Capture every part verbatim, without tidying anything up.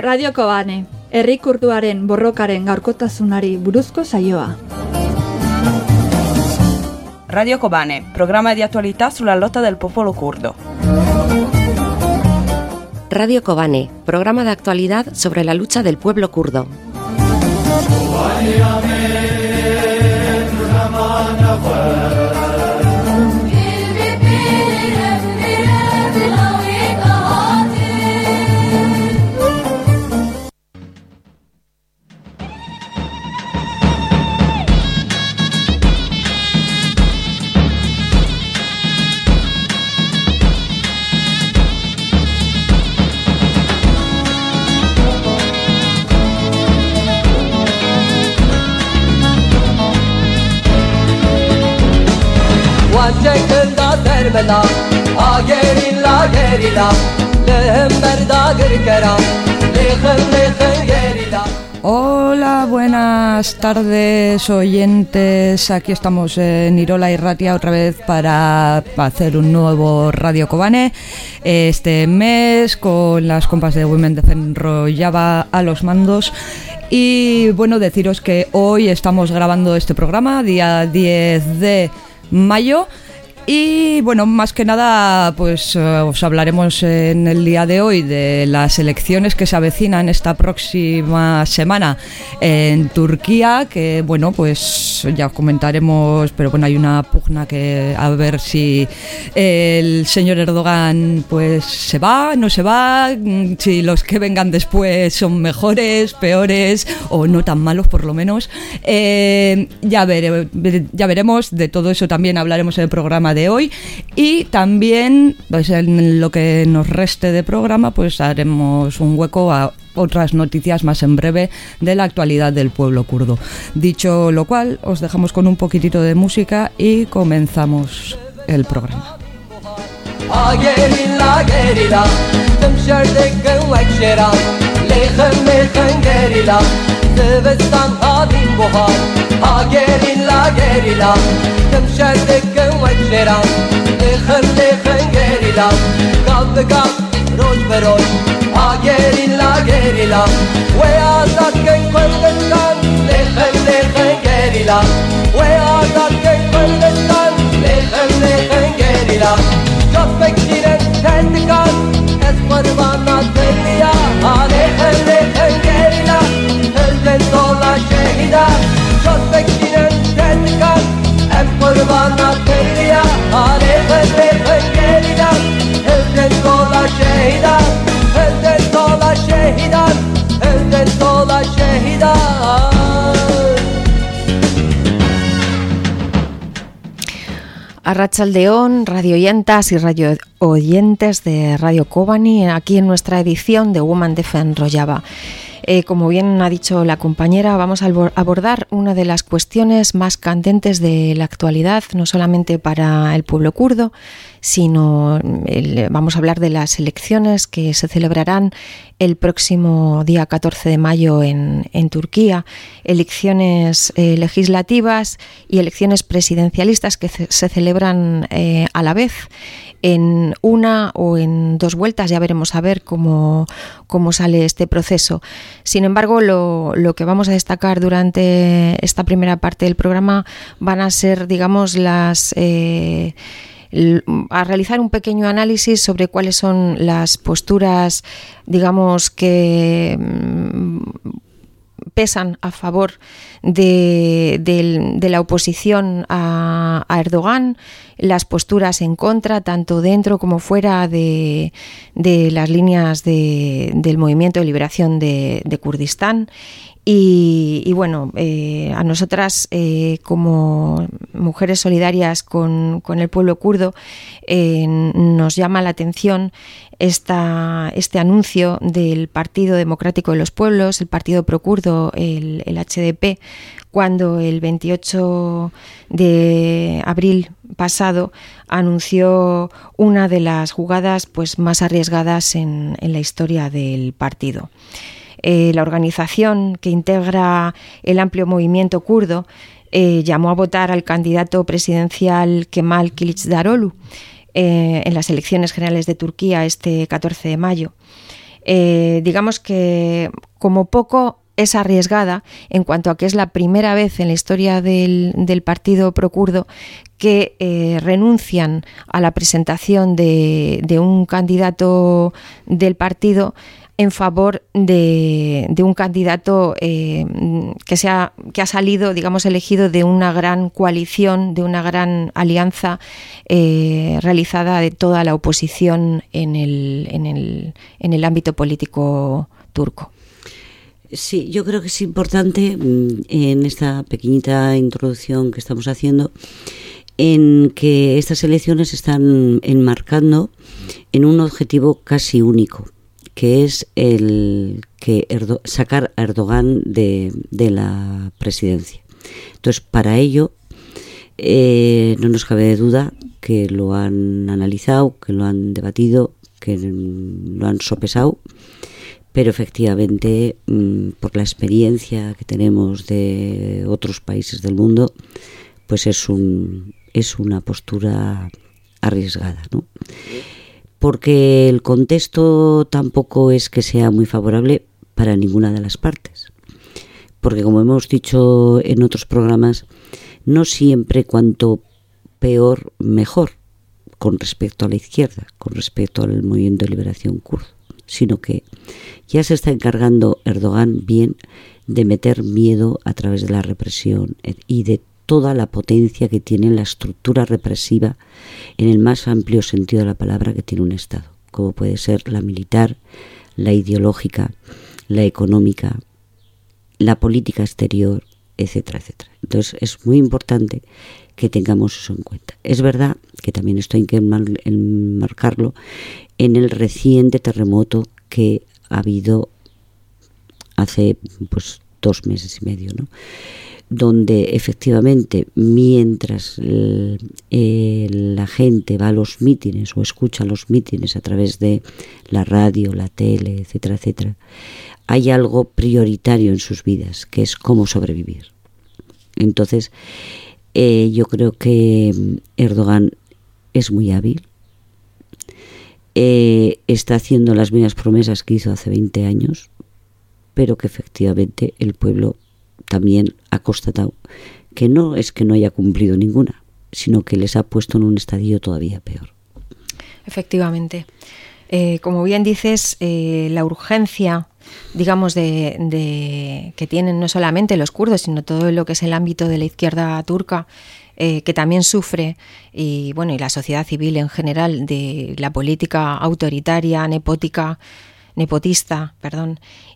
Radio Kobane, herri kurduaren borrokaren gaurkotasunari buruzko saioa. Radio Kobane, programa di attualità sulla lotta del popolo curdo. Radio Kobane, programa de actualidad sobre la lucha del pueblo kurdo. Hola, buenas tardes oyentes, aquí estamos en Irola y Ratia otra vez para hacer un nuevo Radio Kobane este mes con las compas de Women Defend Rojava a los mandos. Y bueno, deciros que hoy estamos grabando este programa, día diez de mayo. Y bueno, más que nada, pues uh, os hablaremos en el día de hoy de las elecciones que se avecinan esta próxima semana en Turquía, que bueno, pues ya os comentaremos, pero bueno, hay una pugna que a ver si el señor Erdogan pues se va, no se va, si los que vengan después son mejores, peores o no tan malos por lo menos. Eh, ya, vere, ya veremos, de todo eso también hablaremos en el programa de hoy, y también pues, en lo que nos reste de programa pues haremos un hueco a otras noticias más en breve de la actualidad del pueblo kurdo. Dicho lo cual, os dejamos con un poquitito de música y comenzamos el programa. روج بروج آگریلا گریلا و آزاد که کردستان لیخن لیخن گریلا و آزاد که کردستان لیخن لیخن گریلا جب بکشیرن تندکان از قربانا دلیا لیخن لیخن گریلا هلدن دولا شهیدا جب بکشیرن تندکان از قربانا دلیا لیخن لیخن گریلا هلدن دولا شهیدا هلدن دولا شهیدا هلدن دولا شهیدا. Arratsaldeón, radio oyentas y radio oyentes de Radio Kobane, aquí en nuestra edición de Women Defend Rojava. Eh, como bien ha dicho la compañera, vamos a abordar una de las cuestiones más candentes de la actualidad, no solamente para el pueblo kurdo, sino el, vamos a hablar de las elecciones que se celebrarán el próximo día catorce de mayo en, en Turquía, elecciones eh, legislativas y elecciones presidencialistas que se, se celebran eh, a la vez, en una o en dos vueltas, ya veremos a ver cómo, cómo sale este proceso. Sin embargo, lo, lo que vamos a destacar durante esta primera parte del programa van a ser, digamos, las... Eh, a realizar un pequeño análisis sobre cuáles son las posturas, digamos, que pesan a favor de, de, de la oposición a, a Erdogan, las posturas en contra, tanto dentro como fuera de, de las líneas de, del Movimiento de Liberación de, de Kurdistán. Y, y bueno, eh, a nosotras eh, como mujeres solidarias con, con el pueblo kurdo eh, nos llama la atención esta, este anuncio del Partido Democrático de los Pueblos, el partido prokurdo, el, el H D P, cuando el veintiocho de abril pasado anunció una de las jugadas pues, más arriesgadas en, en la historia del partido. Eh, la organización que integra el amplio movimiento kurdo eh, llamó a votar al candidato presidencial Kemal Kılıçdaroğlu eh, en las elecciones generales de Turquía este catorce de mayo. eh, digamos que como poco es arriesgada en cuanto a que es la primera vez en la historia del, del partido procurdo que eh, renuncian a la presentación de, de un candidato del partido en favor de, de un candidato eh, que, sea, que ha salido, digamos, elegido de una gran coalición, de una gran alianza eh, realizada de toda la oposición en el, en el, en el ámbito político turco. Sí, yo creo que es importante en esta pequeñita introducción que estamos haciendo en que estas elecciones están enmarcando en un objetivo casi único, que es el que Erdo- sacar a Erdogan de, de la presidencia. Entonces, para ello, eh, no nos cabe duda que lo han analizado, que lo han debatido, que lo han sopesado, pero efectivamente, por la experiencia que tenemos de otros países del mundo, pues es un es una postura arriesgada, ¿no? Porque el contexto tampoco es que sea muy favorable para ninguna de las partes. Porque, como hemos dicho en otros programas, no siempre cuanto peor, mejor, con respecto a la izquierda, con respecto al movimiento de liberación kurdo, sino que ya se está encargando Erdogan bien de meter miedo a través de la represión y de toda la potencia que tiene la estructura represiva en el más amplio sentido de la palabra que tiene un Estado, como puede ser la militar, la ideológica, la económica, la política exterior, etcétera, etcétera. Entonces es muy importante que tengamos eso en cuenta. Es verdad que también esto hay que enmarcarlo en el reciente terremoto que ha habido hace pues dos meses y medio, ¿no? Donde efectivamente mientras el, el, la gente va a los mítines o escucha los mítines a través de la radio, la tele, etcétera, etcétera, hay algo prioritario en sus vidas, que es cómo sobrevivir. Entonces, eh, yo creo que Erdogan es muy hábil, eh, está haciendo las mismas promesas que hizo hace veinte años, pero que efectivamente el pueblo también ha constatado que no es que no haya cumplido ninguna, sino que les ha puesto en un estadio todavía peor. Efectivamente. Eh, como bien dices, eh, la urgencia, digamos, de, de que tienen no solamente los kurdos, sino todo lo que es el ámbito de la izquierda turca, eh, que también sufre, y bueno, y la sociedad civil en general, de la política autoritaria, nepótica, nepotista, perdón,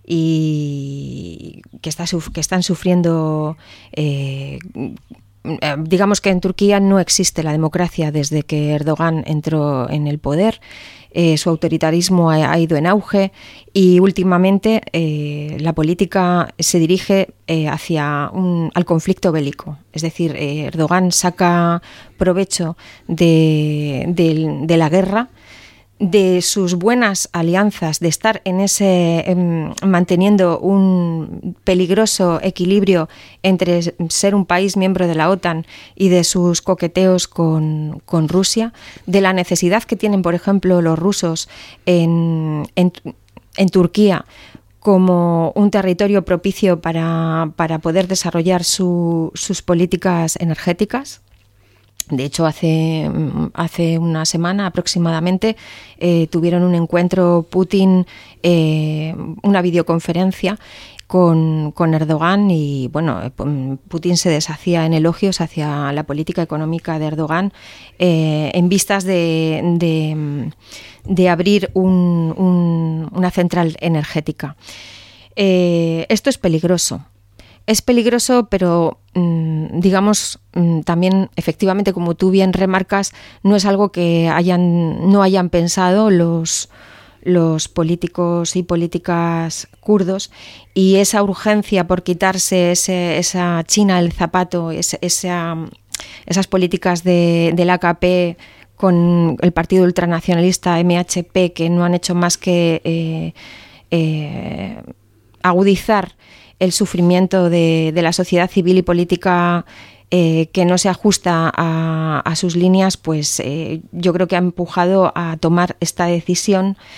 y que, está, que están sufriendo, eh, digamos que en Turquía no existe la democracia desde que Erdogan entró en el poder. Eh, su autoritarismo ha, ha ido en auge y últimamente eh, la política se dirige eh, hacia un, al conflicto bélico. Es decir, eh, Erdogan saca provecho de, de, de la guerra, de sus buenas alianzas, de estar en ese eh, manteniendo un peligroso equilibrio entre ser un país miembro de la OTAN y de sus coqueteos con, con Rusia, de la necesidad que tienen, por ejemplo, los rusos en, en, en Turquía como un territorio propicio para, para poder desarrollar su, sus políticas energéticas. De hecho, hace, hace una semana aproximadamente eh, tuvieron un encuentro Putin, eh, una videoconferencia con, con Erdogan y bueno, Putin se deshacía en elogios hacia la política económica de Erdogan eh, en vistas de, de, de abrir un, un, una central energética. Eh, esto es peligroso. Es peligroso, pero digamos también efectivamente, como tú bien remarcas, no es algo que hayan no hayan pensado los los políticos y políticas kurdos, y esa urgencia por quitarse ese, esa china del zapato, ese, esa, esas políticas de, del A K P con el partido ultranacionalista M H P, que no han hecho más que eh, eh, agudizar el sufrimiento de, de la sociedad civil y política eh, que no se ajusta a, a sus líneas, pues eh, yo creo que ha empujado a tomar esta decisión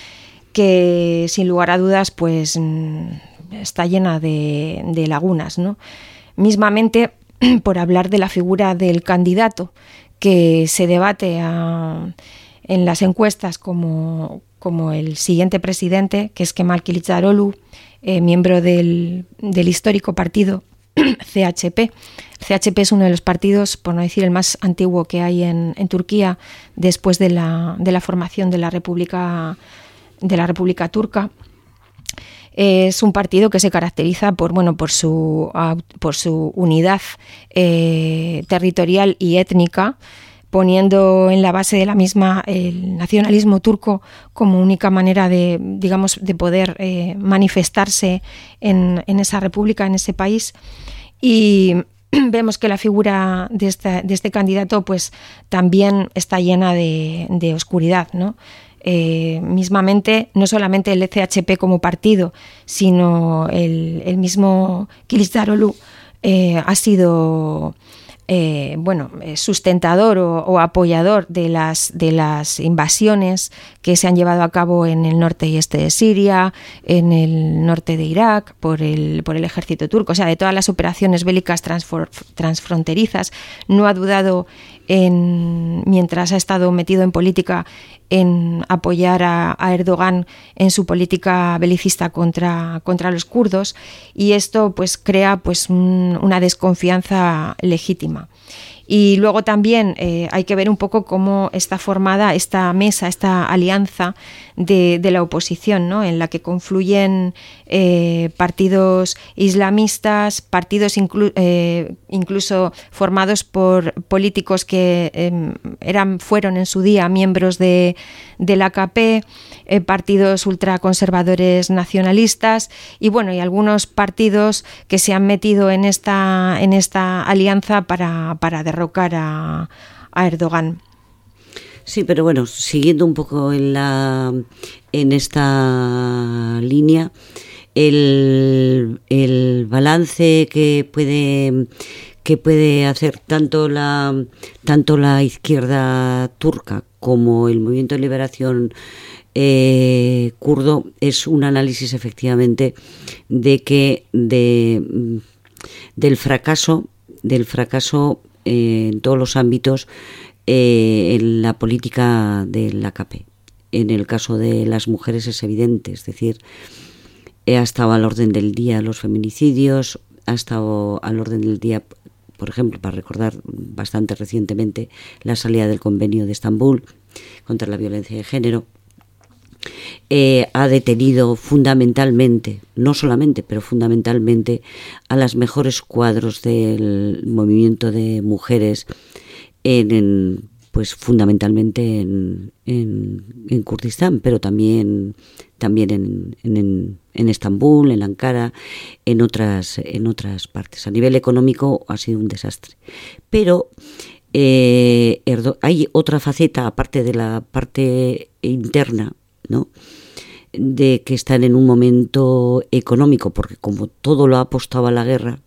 que sin lugar a dudas pues está llena de, de lagunas, ¿no? Mismamente, por hablar de la figura del candidato que se debate a, en las encuestas como, como el siguiente presidente, que es Kemal Kılıçdaroğlu, eh, miembro del, del histórico partido C H P. C H P es uno de los partidos, por no decir el más antiguo que hay en, en Turquía, después de la, de la formación de la República, de la República Turca. Es un partido que se caracteriza por, bueno, por su, por su unidad eh, territorial y étnica, poniendo en la base de la misma el nacionalismo turco como única manera de, digamos, de poder eh, manifestarse en, en esa república, en ese país. Y vemos que la figura de este, de este candidato pues también está llena de, de oscuridad, ¿no? Eh, mismamente, no solamente el C H P como partido, sino el, el mismo Kılıçdaroğlu eh, ha sido eh, bueno, sustentador o, o apoyador de las, de las invasiones que se han llevado a cabo en el norte y este de Siria, en el norte de Irak, por el, por el ejército turco, o sea, de todas las operaciones bélicas transfor, transfronterizas. No ha dudado en, mientras ha estado metido en política, en apoyar a, a Erdogan en su política belicista contra, contra los kurdos, y esto pues crea pues un, una desconfianza legítima. Y luego también eh, hay que ver un poco cómo está formada esta mesa, esta alianza de, de la oposición, ¿no? En la que confluyen eh, partidos islamistas, partidos inclu eh, incluso formados por políticos que eh, eran, fueron en su día miembros de, de la A K P, eh, partidos ultraconservadores nacionalistas y bueno, y algunos partidos que se han metido en esta, en esta alianza para, para derrocar a, a Erdogan. Sí, pero bueno, siguiendo un poco en la en esta línea, el, el balance que puede que puede hacer tanto la tanto la izquierda turca como el movimiento de liberación eh, kurdo es un análisis efectivamente de que de del fracaso del fracaso eh, en todos los ámbitos eh, en la política del A K P. En el caso de las mujeres es evidente, es decir, ha estado al orden del día los feminicidios, ha estado al orden del día, por ejemplo, para recordar bastante recientemente, la salida del convenio de Estambul contra la violencia de género. Eh, ha detenido fundamentalmente, no solamente, pero fundamentalmente a las mejores cuadros del movimiento de mujeres en, en pues fundamentalmente en, en, en Kurdistán, pero también también en, en, en Estambul, en Ankara, en otras en otras partes. A nivel económico ha sido un desastre, pero eh, hay otra faceta aparte de la parte interna, ¿no?, de que están en un momento económico, porque como todo lo ha apostado a la guerra,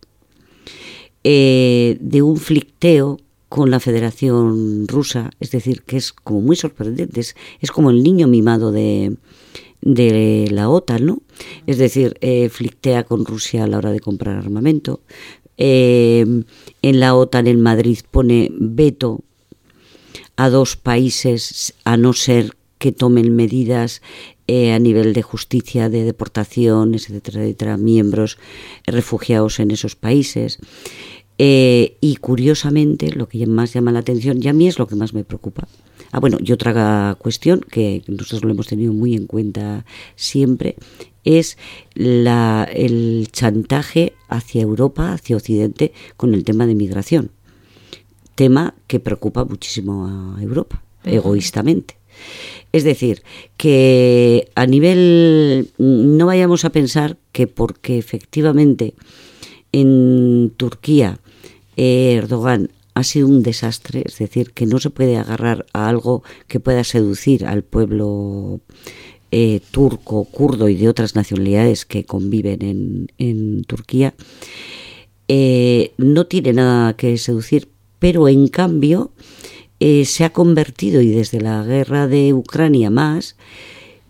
eh, de un flicteo con la Federación Rusa, es decir, que es como muy sorprendente, es, es como el niño mimado de, de la OTAN, ¿no? Es decir, eh, flictea con Rusia a la hora de comprar armamento. Eh, en la OTAN en Madrid pone veto a dos países a no ser que tomen medidas eh, a nivel de justicia, de deportaciones, etcétera, etcétera, miembros refugiados en esos países. Eh, y curiosamente, lo que más llama la atención, y a mí es lo que más me preocupa. Ah, bueno, y otra cuestión que nosotros lo hemos tenido muy en cuenta siempre, es la, el chantaje hacia Europa, hacia Occidente, con el tema de migración. Tema que preocupa muchísimo a Europa, egoístamente. Es decir, que a nivel, no vayamos a pensar que porque efectivamente en Turquía eh, Erdogan ha sido un desastre, es decir, que no se puede agarrar a algo que pueda seducir al pueblo eh, turco, kurdo y de otras nacionalidades que conviven en, en Turquía, eh, no tiene nada que seducir, pero en cambio eh, se ha convertido, y desde la guerra de Ucrania más,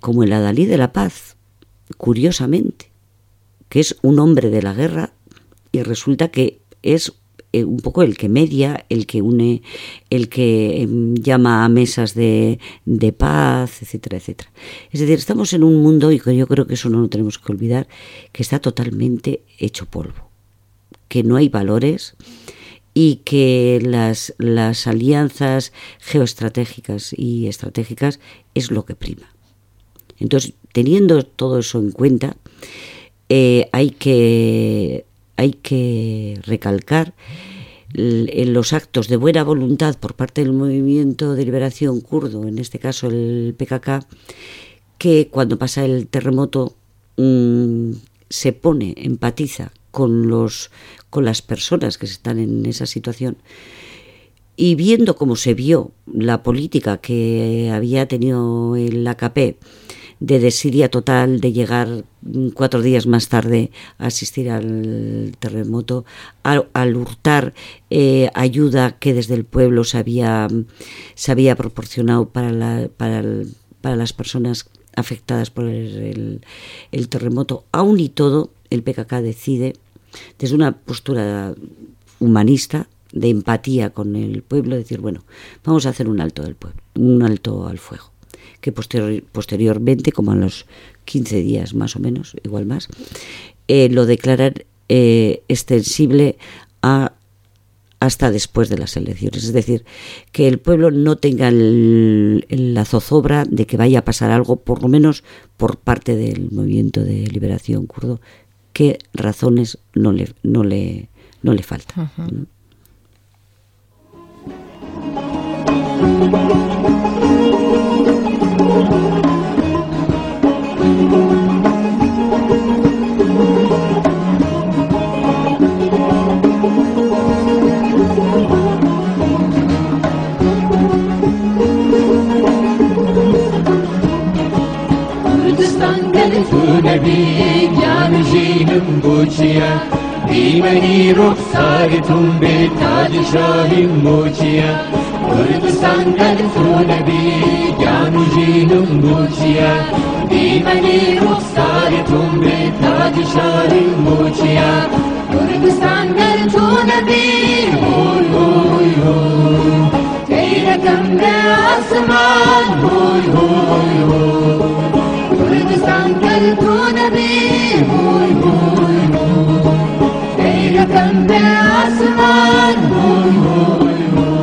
como el adalid de la paz, curiosamente, que es un hombre de la guerra y resulta que es eh, un poco el que media, el que une, el que eh, llama a mesas de, de paz, etcétera, etcétera. Es decir, estamos en un mundo, y yo creo que eso no lo tenemos que olvidar, que está totalmente hecho polvo, que no hay valores y que las, las alianzas geoestratégicas y estratégicas es lo que prima. Entonces, teniendo todo eso en cuenta, eh, hay que hay que recalcar en los actos de buena voluntad por parte del movimiento de liberación kurdo, en este caso el P K K, que cuando pasa el terremoto mmm, se pone, empatiza con los con las personas que están en esa situación, y viendo cómo se vio la política que había tenido el A K P de desidia total, de llegar cuatro días más tarde a asistir al terremoto, al, al hurtar eh, ayuda que desde el pueblo se había, se había proporcionado para, la, para, el, para las personas afectadas por el, el, el terremoto. Aún y todo, el P K K decide, desde una postura humanista, de empatía con el pueblo, decir, bueno, vamos a hacer un alto del pueblo, un alto al fuego, que posterior, posteriormente, como a los quince días más o menos, igual más, eh, lo declaran eh, extensible a hasta después de las elecciones. Es decir, que el pueblo no tenga el, la zozobra de que vaya a pasar algo, por lo menos por parte del movimiento de liberación kurdo, que razones no le, no le, no le faltan. Uh-huh. بیمنی رخسارتون به تاج شاهی موچیا کردستان دلتون بی جانو جینم موچیا بیمنی رخسارتون به تاج شاهی موچیا کردستان دلتون بی هوی هوی هوی تیرکم به آسمان هوی هوی هوی کردستان دلتون بی هوی هوی رقم به آسمان هوی هوی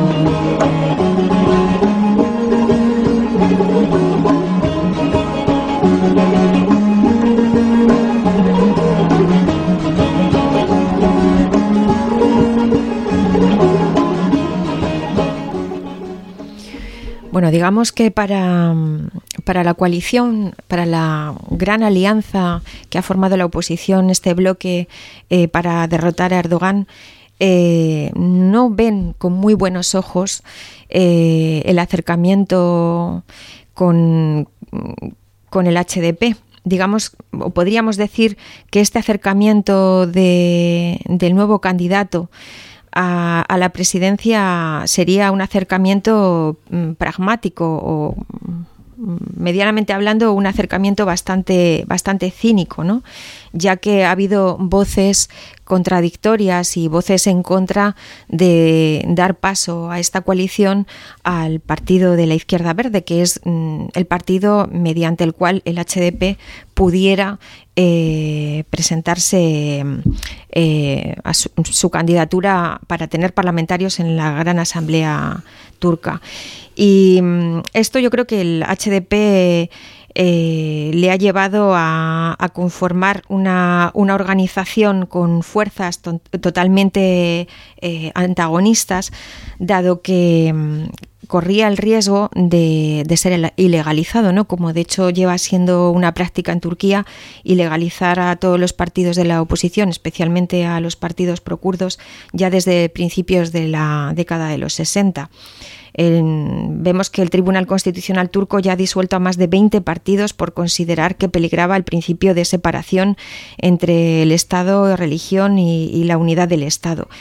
Bueno, digamos que para, para la coalición, para la gran alianza que ha formado la oposición, este bloque eh, para derrotar a Erdogan, eh, no ven con muy buenos ojos eh, el acercamiento con, con el H D P. Digamos, o podríamos decir que este acercamiento de, del nuevo candidato A, a la presidencia sería un acercamiento mm, pragmático o mm, medianamente hablando un acercamiento bastante bastante cínico, ¿no? Ya que ha habido voces contradictorias y voces en contra de dar paso a esta coalición al partido de la Izquierda Verde, que es mm, el partido mediante el cual el H D P pudiera eh, presentarse eh, a su, su candidatura para tener parlamentarios en la Gran Asamblea Turca. Y mm, esto yo creo que el H D P Eh, le ha llevado a, a conformar una, una organización con fuerzas to- totalmente eh, antagonistas, dado que mm, corría el riesgo de, de ser ilegalizado, ¿no? Como de hecho lleva siendo una práctica en Turquía, ilegalizar a todos los partidos de la oposición, especialmente a los partidos procurdos, ya desde principios de la década de los sesenta. En, vemos que el Tribunal Constitucional turco ya ha disuelto a más de veinte partidos por considerar que peligraba el principio de separación entre el Estado, religión y, y la unidad del Estado.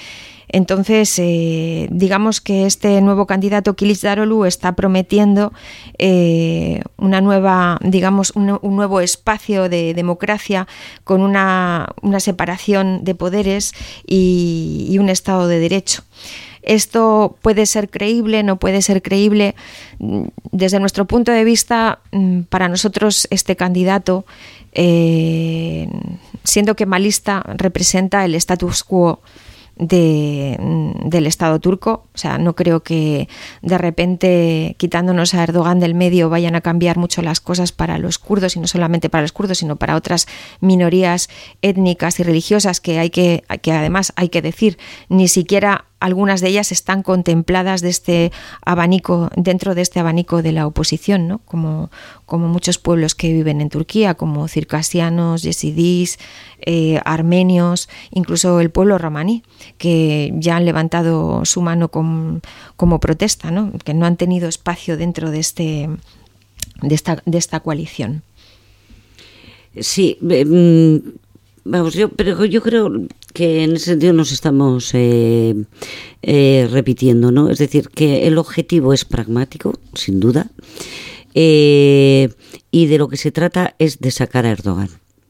Entonces, eh, digamos que este nuevo candidato, Kılıçdaroğlu, está prometiendo eh, una nueva, digamos, un, un nuevo espacio de democracia con una, una separación de poderes y, y un Estado de Derecho. Esto puede ser creíble, no puede ser creíble. Desde nuestro punto de vista, para nosotros este candidato, eh, siendo kemalista, representa el status quo de, del Estado turco. O sea, no creo que de repente, quitándonos a Erdogan del medio, vayan a cambiar mucho las cosas para los kurdos, y no solamente para los kurdos, sino para otras minorías étnicas y religiosas que hay que, que además hay que decir, ni siquiera algunas de ellas están contempladas de este abanico, dentro de este abanico de la oposición, ¿no? Como, como muchos pueblos que viven en Turquía, como circasianos, yesidís, eh, armenios, incluso el pueblo romaní, que ya han levantado su mano con, como protesta, ¿no? Que no han tenido espacio dentro de este de esta de esta coalición. Sí, eh, vamos, yo, pero yo creo que en ese sentido nos estamos eh, eh, repitiendo, ¿no? Es decir, que el objetivo es pragmático, sin duda, eh, y de lo que se trata es de sacar a Erdogan.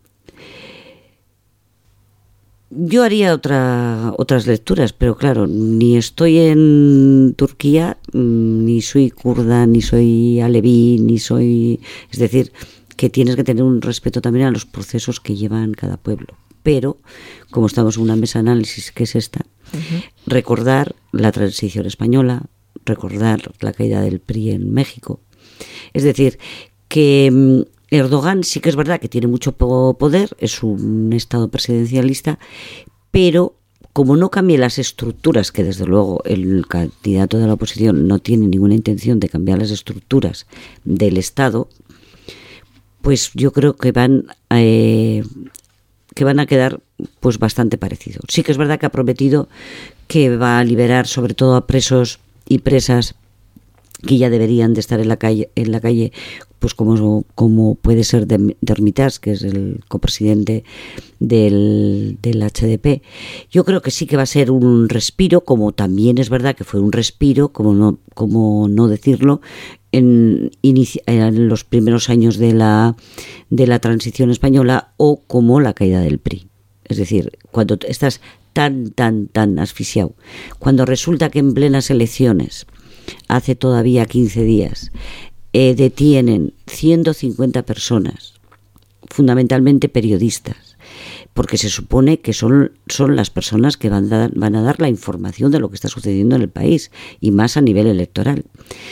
Yo haría otra, otras lecturas, pero claro, ni estoy en Turquía, ni soy kurda, ni soy aleví, ni soy... Es decir, que tienes que tener un respeto también a los procesos que llevan cada pueblo. Pero, como estamos en una mesa de análisis que es esta, uh-huh. recordar la transición española, recordar la caída del P R I en México. Es decir, que Erdogan sí que es verdad que tiene mucho poder, es un estado presidencialista, pero como no cambie las estructuras, que desde luego el candidato de la oposición no tiene ninguna intención de cambiar las estructuras del Estado, pues yo creo que van eh, que van a quedar pues bastante parecidos. Sí que es verdad que ha prometido que va a liberar sobre todo a presos y presas que ya deberían de estar en la calle, en la calle, pues como, como puede ser Demirtas, que es el copresidente del, del H D P. Yo creo que sí que va a ser un respiro, como también es verdad que fue un respiro, como no, como no decirlo, en, inici- en los primeros años de la, de la transición española, o como la caída del P R I. Es decir, cuando estás tan, tan, tan asfixiado, cuando resulta que en plenas elecciones, hace todavía quince días, eh, detienen ciento cincuenta personas, fundamentalmente periodistas, porque se supone que son, son las personas que van a, dar, van a dar la información de lo que está sucediendo en el país, y más a nivel electoral.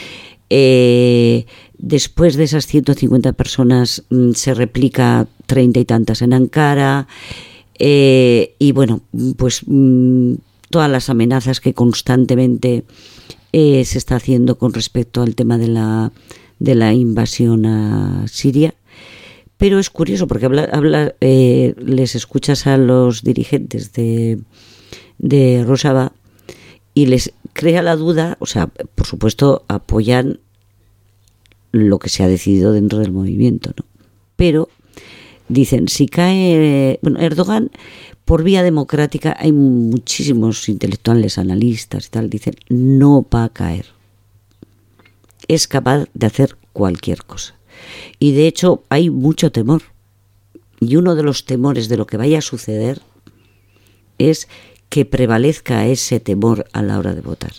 Eh, después de esas ciento cincuenta personas mmm, se replica treinta y tantas en Ankara, eh, y bueno, pues mmm, todas las amenazas que constantemente eh, se está haciendo con respecto al tema de la, de la invasión a Siria. Pero es curioso porque habla, habla, eh, les escuchas a los dirigentes de, de Rojava y les crea la duda, o sea, por supuesto apoyan lo que se ha decidido dentro del movimiento, ¿no? Pero dicen, si cae, bueno, Erdogan, por vía democrática, hay muchísimos intelectuales, analistas y tal, dicen, no va a caer. Es capaz de hacer cualquier cosa. Y de hecho hay mucho temor. Y uno de los temores de lo que vaya a suceder es que prevalezca ese temor a la hora de votar.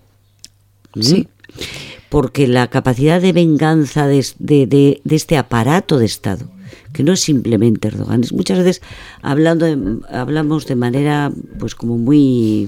Sí. Porque la capacidad de venganza de, de, de, de este aparato de Estado, que no es simplemente Erdogan, es muchas veces hablando de, hablamos de manera pues como muy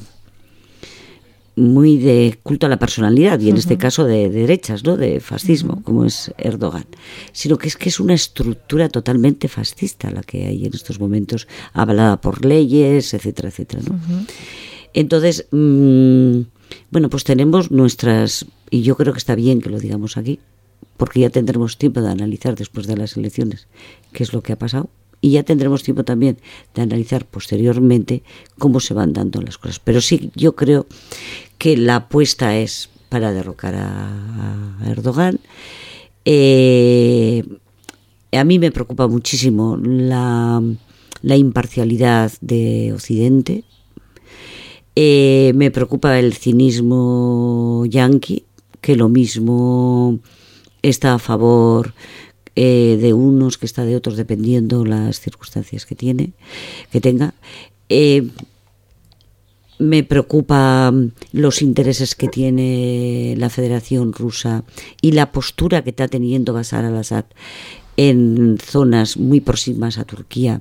muy de culto a la personalidad, y en uh-huh. este caso de, de derechas, ¿no? De fascismo, uh-huh. como es Erdogan, sino que es que es una estructura totalmente fascista la que hay en estos momentos, avalada por leyes, etcétera, etcétera, ¿no? Uh-huh. Entonces, mmm, bueno, pues tenemos nuestras, y yo creo que está bien que lo digamos aquí, porque ya tendremos tiempo de analizar después de las elecciones qué es lo que ha pasado, y ya tendremos tiempo también de analizar posteriormente cómo se van dando las cosas. Pero sí, yo creo que la apuesta es para derrocar a, a Erdogan. Eh, a mí me preocupa muchísimo la, la imparcialidad de Occidente. Eh, me preocupa el cinismo yanqui, que lo mismo está a favor eh, de unos que está de otros, dependiendo las circunstancias que tiene, que tenga. Eh, me preocupa los intereses que tiene la Federación Rusa y la postura que está teniendo Bashar al-Assad en zonas muy próximas a Turquía,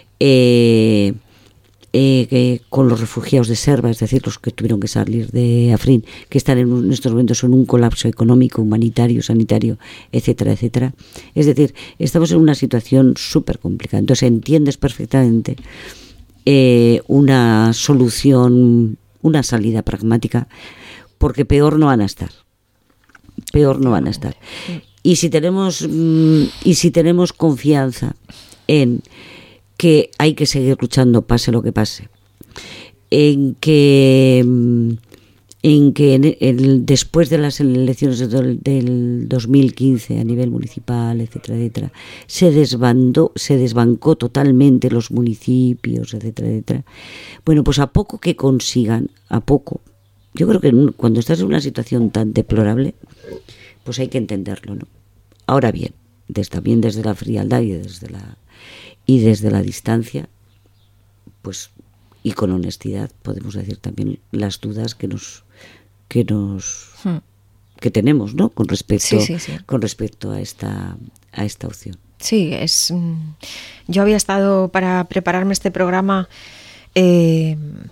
eh, eh, eh, con los refugiados de Serba, es decir, los que tuvieron que salir de Afrin, que están en, un, en estos momentos en un colapso económico, humanitario, sanitario, etcétera, etcétera. Es decir, estamos en una situación súper complicada. Entonces entiendes perfectamente eh, una solución, una salida pragmática, porque peor no van a estar. Peor no van a estar. Y si tenemos mm, y si tenemos confianza en que hay que seguir luchando pase lo que pase, en que en que en el, después de las elecciones del, del dos mil quince a nivel municipal, etcétera, etcétera, se desbandó, se desbancó totalmente los municipios, etcétera, etcétera. Bueno, pues a poco que consigan, a poco, yo creo que cuando estás en una situación tan deplorable, pues hay que entenderlo, ¿no? Ahora bien, desde, también desde la frialdad y desde la y desde la distancia, pues y con honestidad podemos decir también las dudas que nos que nos hmm. que tenemos, ¿no? Con respecto sí, sí, sí. con respecto a esta a esta opción. Sí, es. Yo había estado para prepararme este programa eh,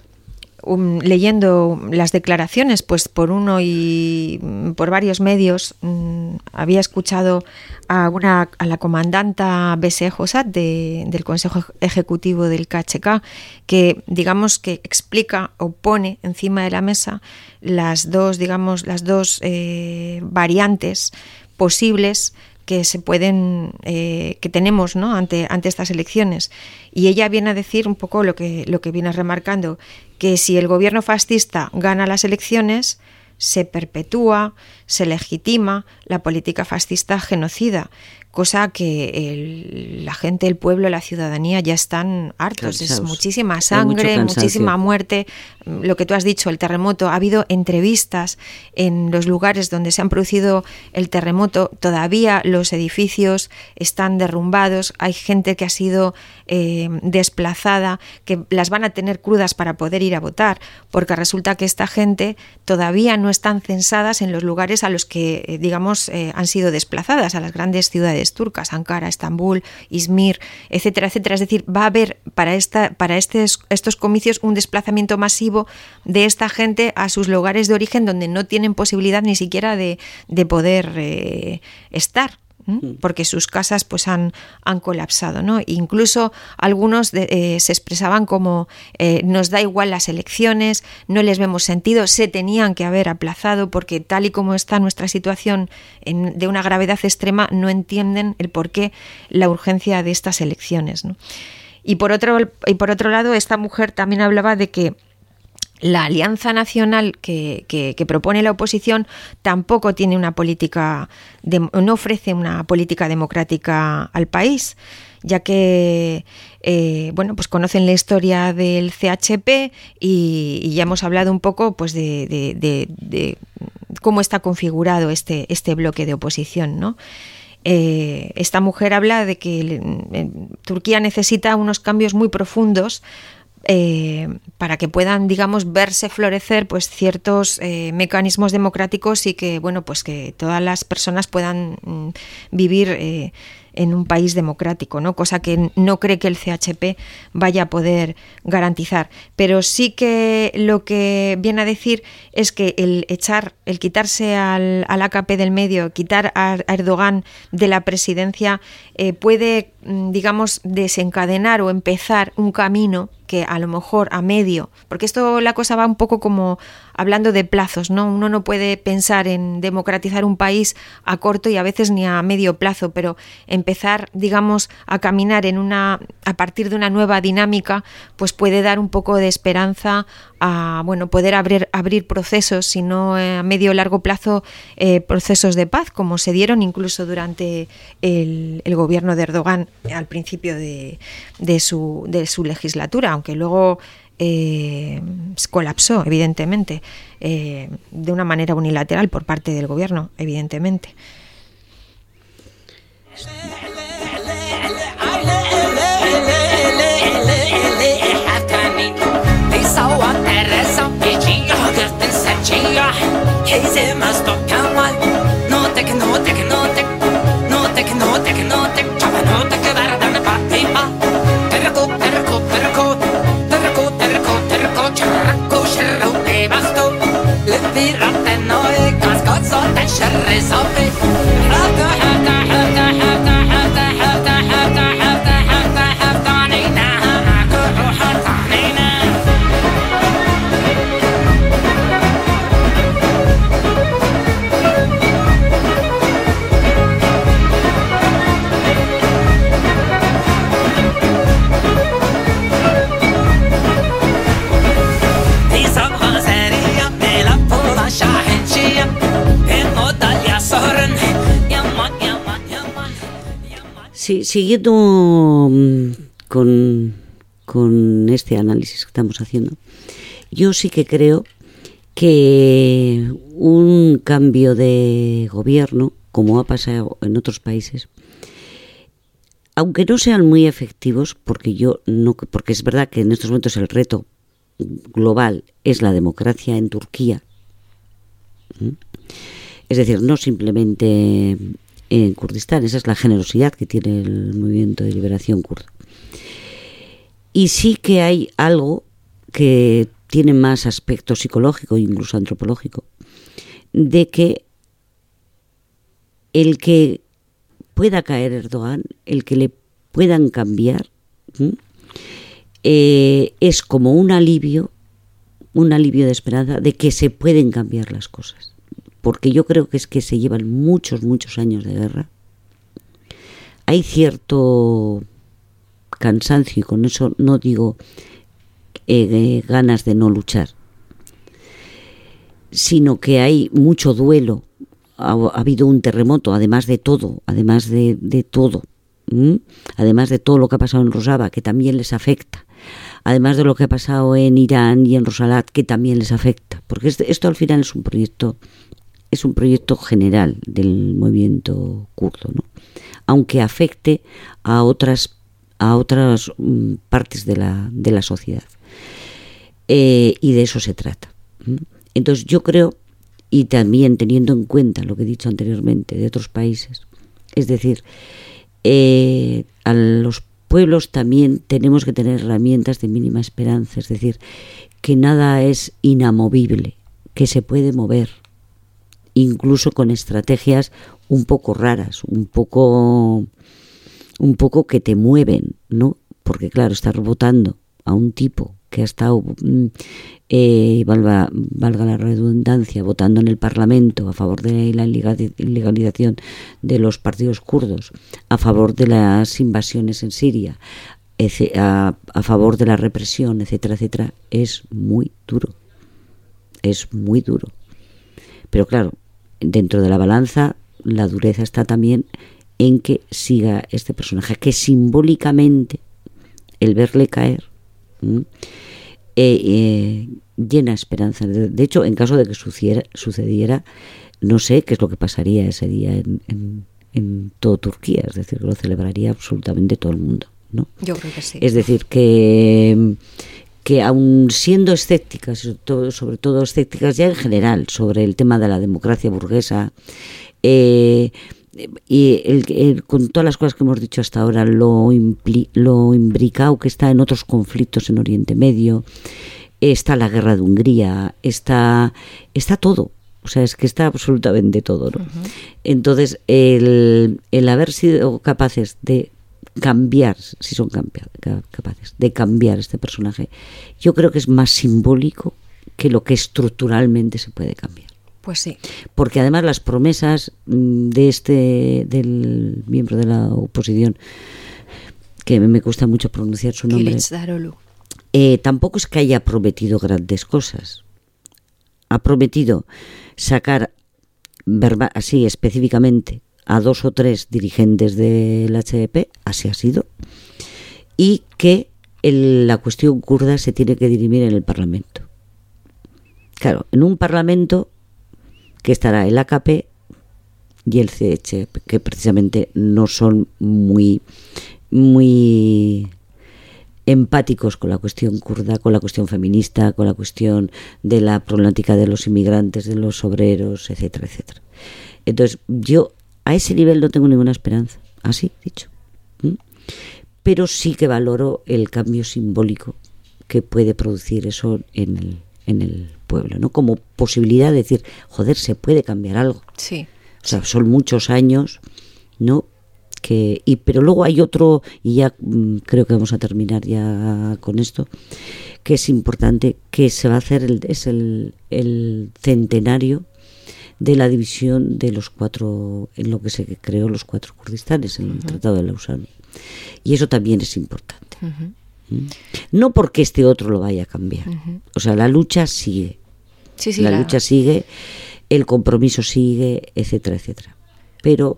Um, leyendo las declaraciones, pues por uno y por varios medios, um, había escuchado a una a la comandanta Bese Hosat de, del Consejo Ejecutivo del K H K, que digamos que explica o pone encima de la mesa las dos, digamos, las dos eh, variantes posibles que se pueden eh, que tenemos, ¿no? ante ante estas elecciones, y ella viene a decir un poco lo que lo que viene remarcando, que si el gobierno fascista gana las elecciones, se perpetúa, se legitima la política fascista genocida, cosa que el, la gente, el pueblo, la ciudadanía ya están hartos. Cansados. Es muchísima sangre, muchísima muerte. Lo que tú has dicho, el terremoto, ha habido entrevistas en los lugares donde se han producido el terremoto, todavía los edificios están derrumbados, hay gente que ha sido eh, desplazada, que las van a tener crudas para poder ir a votar, porque resulta que esta gente todavía no están censadas en los lugares a los que, eh, digamos, eh, han sido desplazadas, a las grandes ciudades turcas, Ankara, Estambul, Izmir, etcétera, etcétera. Es decir, va a haber para esta, para estos, estos comicios un desplazamiento masivo de esta gente a sus lugares de origen, donde no tienen posibilidad ni siquiera de, de poder eh, estar. Porque sus casas pues han, han colapsado, ¿no? Incluso algunos de, eh, se expresaban como eh, nos da igual las elecciones, no les vemos sentido, se tenían que haber aplazado porque tal y como está nuestra situación en, de una gravedad extrema, no entienden el porqué, la urgencia de estas elecciones, ¿no? Y por otro, y por otro lado, esta mujer también hablaba de que la alianza nacional que, que, que propone la oposición tampoco tiene una política, de, no ofrece una política democrática al país, ya que eh, bueno, pues conocen la historia del C H P y, y ya hemos hablado un poco pues de, de, de, de cómo está configurado este, este bloque de oposición, ¿no? Eh, esta mujer habla de que eh, Turquía necesita unos cambios muy profundos Eh, para que puedan, digamos, verse florecer pues ciertos eh, mecanismos democráticos y que, bueno, pues que todas las personas puedan mm, vivir eh, en un país democrático, ¿no? Cosa que no cree que el C H P vaya a poder garantizar. Pero sí que lo que viene a decir es que el echar, el quitarse al, al A K P del medio, quitar a Erdogan de la presidencia, eh, puede, digamos, desencadenar o empezar un camino que a lo mejor a medio, porque esto la cosa va un poco como hablando de plazos, ¿no? Uno no puede pensar en democratizar un país a corto y a veces ni a medio plazo, pero empezar, digamos, a caminar en una, a partir de una nueva dinámica, pues puede dar un poco de esperanza a, bueno, poder abrir, abrir procesos, si no a medio o largo plazo, eh, procesos de paz, como se dieron incluso durante el, el gobierno de Erdogan al principio de, de, su, de su legislatura, aunque luego eh, colapsó, evidentemente, eh, de una manera unilateral por parte del gobierno, evidentemente. Sí, siguiendo con, con este análisis que estamos haciendo, yo sí que creo que un cambio de gobierno, como ha pasado en otros países, aunque no sean muy efectivos, porque yo no, porque es verdad que en estos momentos el reto global es la democracia en Turquía, es decir, no simplemente en Kurdistán, esa es la generosidad que tiene el movimiento de liberación kurdo. Y sí que hay algo que tiene más aspecto psicológico, incluso antropológico, de que el que pueda caer Erdogan, el que le puedan cambiar, eh, es como un alivio, un alivio de esperanza de que se pueden cambiar las cosas. Porque yo creo que es que se llevan muchos, muchos años de guerra. Hay cierto cansancio, y con eso no digo eh, eh, ganas de no luchar, sino que hay mucho duelo. Ha, ha habido un terremoto, además de todo, además de, de todo, ¿m? además de todo lo que ha pasado en Rojava, que también les afecta, además de lo que ha pasado en Irán y en Rosalat, que también les afecta, porque este, esto al final es un proyecto es un proyecto general del movimiento kurdo, ¿no? Aunque afecte a otras a otras mm, partes de la de la sociedad, eh, y de eso se trata. Entonces yo creo, y también teniendo en cuenta lo que he dicho anteriormente de otros países, es decir, eh, a los pueblos también tenemos que tener herramientas de mínima esperanza, es decir, que nada es inamovible, que se puede mover, incluso con estrategias un poco raras, un poco un poco que te mueven, ¿no? Porque claro, estás votando a un tipo que ha estado, eh, valga, valga la redundancia, votando en el Parlamento a favor de la ilegalización de los partidos kurdos, a favor de las invasiones en Siria, a, a favor de la represión, etcétera, etcétera. Es muy duro, es muy duro. Pero claro, dentro de la balanza, la dureza está también en que siga este personaje, que simbólicamente el verle caer ¿m? Eh, eh, llena esperanza. De, de hecho, en caso de que sucediera, sucediera, no sé qué es lo que pasaría ese día en, en, en todo Turquía, es decir, que lo celebraría absolutamente todo el mundo, ¿no? Yo creo que sí. Es decir, que que aun siendo escépticas, sobre todo, sobre todo escépticas ya en general, sobre el tema de la democracia burguesa, eh, y el, el, con todas las cosas que hemos dicho hasta ahora, lo, impli, lo imbricado que está en otros conflictos en Oriente Medio, está la guerra de Hungría, está, está todo, o sea, es que está absolutamente todo, ¿no? Uh-huh. Entonces, el, el haber sido capaces de cambiar, si son capaces de cambiar este personaje, yo creo que es más simbólico que lo que estructuralmente se puede cambiar. Pues sí. Porque además las promesas de este, del miembro de la oposición, que me cuesta mucho pronunciar su nombre, eh, tampoco es que haya prometido grandes cosas. Ha prometido sacar verba, así específicamente a dos o tres dirigentes del H D P, así ha sido, y que el, la cuestión kurda se tiene que dirimir en el Parlamento. Claro, en un Parlamento que estará el A K P y el C H P, que precisamente no son muy, muy empáticos con la cuestión kurda, con la cuestión feminista, con la cuestión de la problemática de los inmigrantes, de los obreros, etcétera, etcétera. Entonces, yo a ese nivel no tengo ninguna esperanza, así dicho. ¿Mm? Pero sí que valoro el cambio simbólico que puede producir eso en el, en el pueblo, ¿no? Como posibilidad de decir, joder, se puede cambiar algo. Sí. O sea, son muchos años, ¿no? Que, y, pero luego hay otro, y ya mmm, creo que vamos a terminar ya con esto, que es importante, que se va a hacer, el, es el, el centenario de la división de los cuatro, en lo que se creó los cuatro Kurdistanes, en el uh-huh. Tratado de Lausana. Y eso también es importante. Uh-huh. ¿Mm? No porque este otro lo vaya a cambiar. Uh-huh. O sea, la lucha sigue. Sí, sí, la, la lucha sigue, el compromiso sigue, etcétera, etcétera. Pero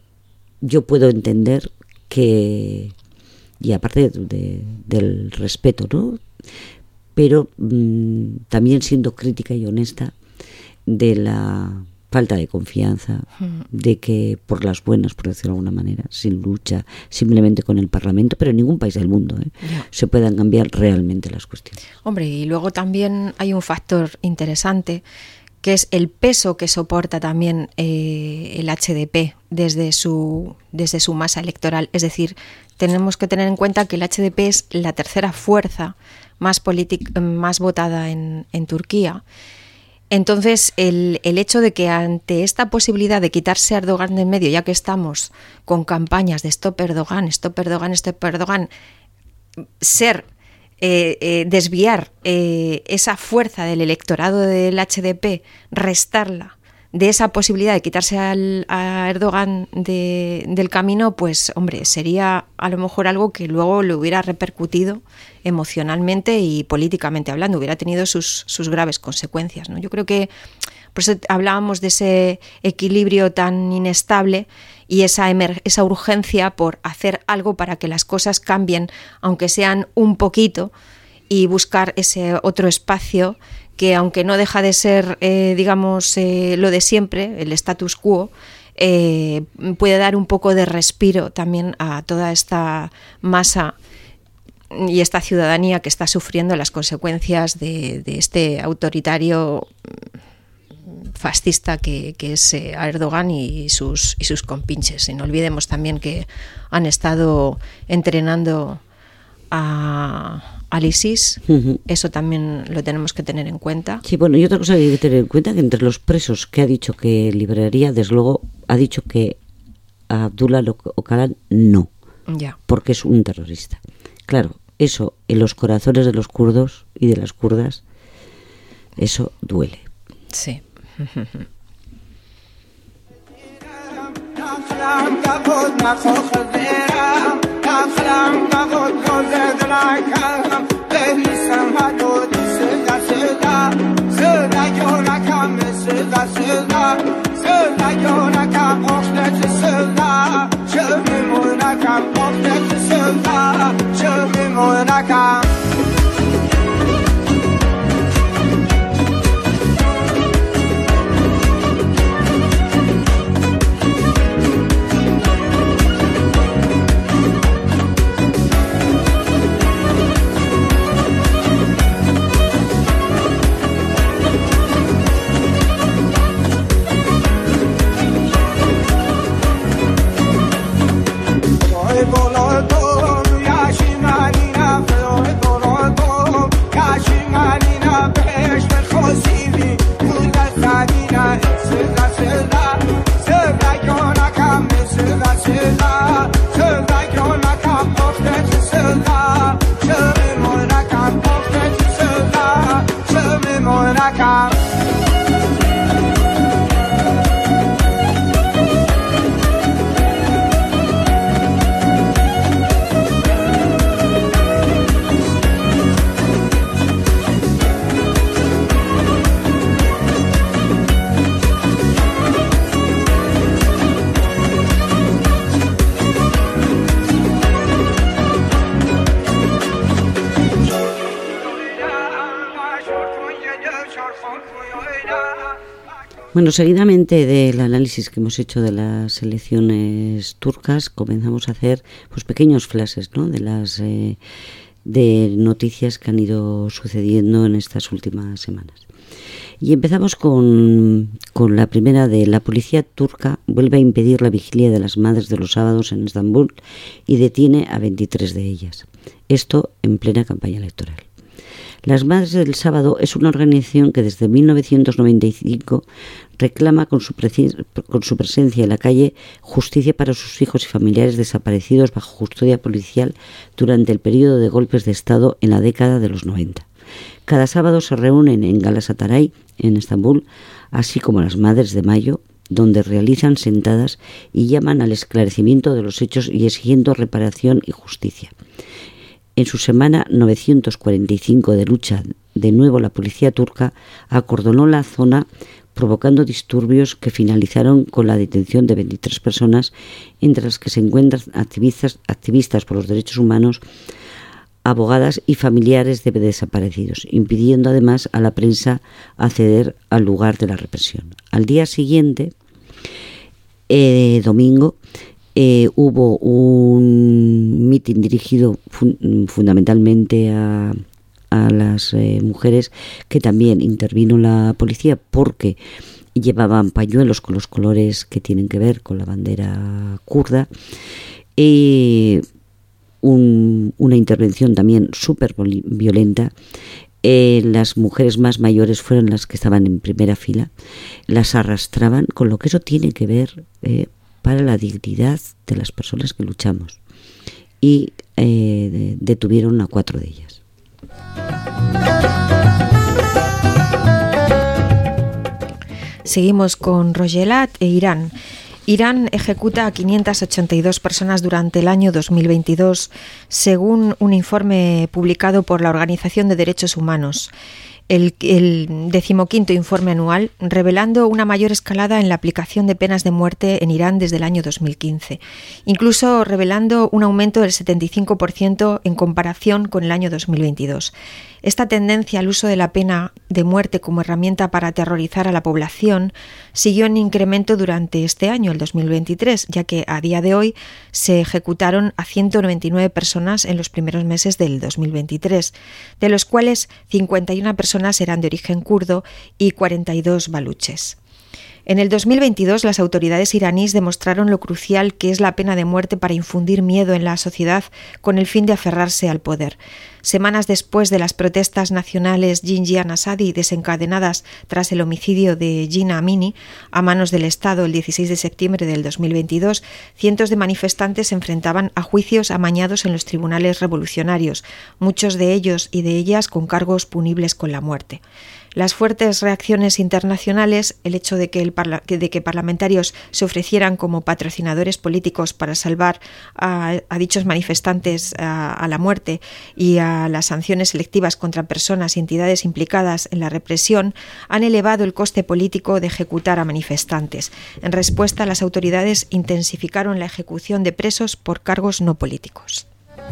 yo puedo entender que, y aparte de, de, del respeto, ¿no? Pero mmm, también siendo crítica y honesta de la falta de confianza, de que por las buenas, por decirlo de alguna manera, sin lucha, simplemente con el Parlamento, pero en ningún país del mundo ¿eh? yeah. se puedan cambiar realmente las cuestiones. Hombre, y luego también hay un factor interesante, que es el peso que soporta también eh, el H D P desde su, desde su masa electoral. Es decir, tenemos que tener en cuenta que el H D P es la tercera fuerza más, politic, más votada en, en Turquía. Entonces, el, el hecho de que ante esta posibilidad de quitarse a Erdogan de en medio, ya que estamos con campañas de Stop Erdogan, Stop Erdogan, Stop Erdogan, ser, eh, eh, desviar eh, esa fuerza del electorado del H D P, restarla de esa posibilidad de quitarse al, a Erdogan de, del camino, pues, hombre, sería a lo mejor algo que luego le hubiera repercutido emocionalmente y políticamente hablando, hubiera tenido sus, sus graves consecuencias, ¿no? Yo creo que por eso hablábamos de ese equilibrio tan inestable y esa, emer- esa urgencia por hacer algo para que las cosas cambien, aunque sean un poquito, y buscar ese otro espacio que, aunque no deja de ser, eh, digamos, eh, lo de siempre, el status quo, eh, puede dar un poco de respiro también a toda esta masa y esta ciudadanía que está sufriendo las consecuencias de, de este autoritario fascista que, que es eh, Erdogan y sus, y sus compinches. Y no olvidemos también que han estado entrenando a, al ISIS. Uh-huh. Eso también lo tenemos que tener en cuenta. Sí, bueno, y otra cosa que hay que tener en cuenta, que entre los presos que ha dicho que liberaría, desde luego ha dicho que a Abdullah Öcalan no, ya. porque es un terrorista. Claro, eso en los corazones de los kurdos y de las kurdas, eso duele. Sí. Bolodum, yaşım halina, Bueno, seguidamente del análisis que hemos hecho de las elecciones turcas, comenzamos a hacer pues pequeños flashes, ¿no?, de las eh, de noticias que han ido sucediendo en estas últimas semanas. Y empezamos con, con la primera de la policía turca vuelve a impedir la vigilia de las madres de los sábados en Estambul y detiene a veintitrés de ellas. Esto en plena campaña electoral. Las Madres del Sábado es una organización que desde mil novecientos noventa y cinco reclama con su, con su presencia en la calle justicia para sus hijos y familiares desaparecidos bajo custodia policial durante el periodo de golpes de Estado en la década de los noventa. Cada sábado se reúnen en Galatasaray, en Estambul, así como las Madres de Mayo, donde realizan sentadas y llaman al esclarecimiento de los hechos y exigiendo reparación y justicia. En su semana novecientos cuarenta y cinco de lucha, de nuevo la policía turca acordonó la zona provocando disturbios que finalizaron con la detención de veintitrés personas, entre las que se encuentran activistas, activistas por los derechos humanos, abogadas y familiares de desaparecidos, impidiendo además a la prensa acceder al lugar de la represión. Al día siguiente, eh, domingo, Eh, hubo un mitin dirigido fun- fundamentalmente a, a las eh, mujeres, que también intervino la policía porque llevaban pañuelos con los colores que tienen que ver con la bandera kurda, y un, una intervención también súper violenta. Eh, las mujeres más mayores fueron las que estaban en primera fila, las arrastraban, con lo que eso tiene que ver eh, para la dignidad de las personas que luchamos, y eh, detuvieron a cuatro de ellas. Seguimos con Rogelat e Irán. Irán ejecuta a quinientas ochenta y dos personas durante el año dos mil veintidós, según un informe publicado por la Organización de Derechos Humanos. El, el decimoquinto informe anual, revelando una mayor escalada en la aplicación de penas de muerte en Irán desde el año dos mil quince, incluso revelando un aumento del setenta y cinco por ciento en comparación con el año dos mil veintidós. Esta tendencia al uso de la pena de muerte como herramienta para aterrorizar a la población siguió en incremento durante este año, el dos mil veintitrés, ya que a día de hoy se ejecutaron a ciento noventa y nueve personas en los primeros meses del dos mil veintitrés, de los cuales cincuenta y una personas eran de origen kurdo y cuarenta y dos baluches. En el dos mil veintidós, las autoridades iraníes demostraron lo crucial que es la pena de muerte para infundir miedo en la sociedad con el fin de aferrarse al poder. Semanas después de las protestas nacionales Jinjian Azadi desencadenadas tras el homicidio de Gina Amini a manos del Estado el dieciséis de septiembre del dos mil veintidós, cientos de manifestantes se enfrentaban a juicios amañados en los tribunales revolucionarios, muchos de ellos y de ellas con cargos punibles con la muerte. Las fuertes reacciones internacionales, el hecho de que, el parla- de que parlamentarios se ofrecieran como patrocinadores políticos para salvar a, a dichos manifestantes a, a la muerte, y a las sanciones selectivas contra personas y entidades implicadas en la represión, han elevado el coste político de ejecutar a manifestantes. En respuesta, las autoridades intensificaron la ejecución de presos por cargos no políticos.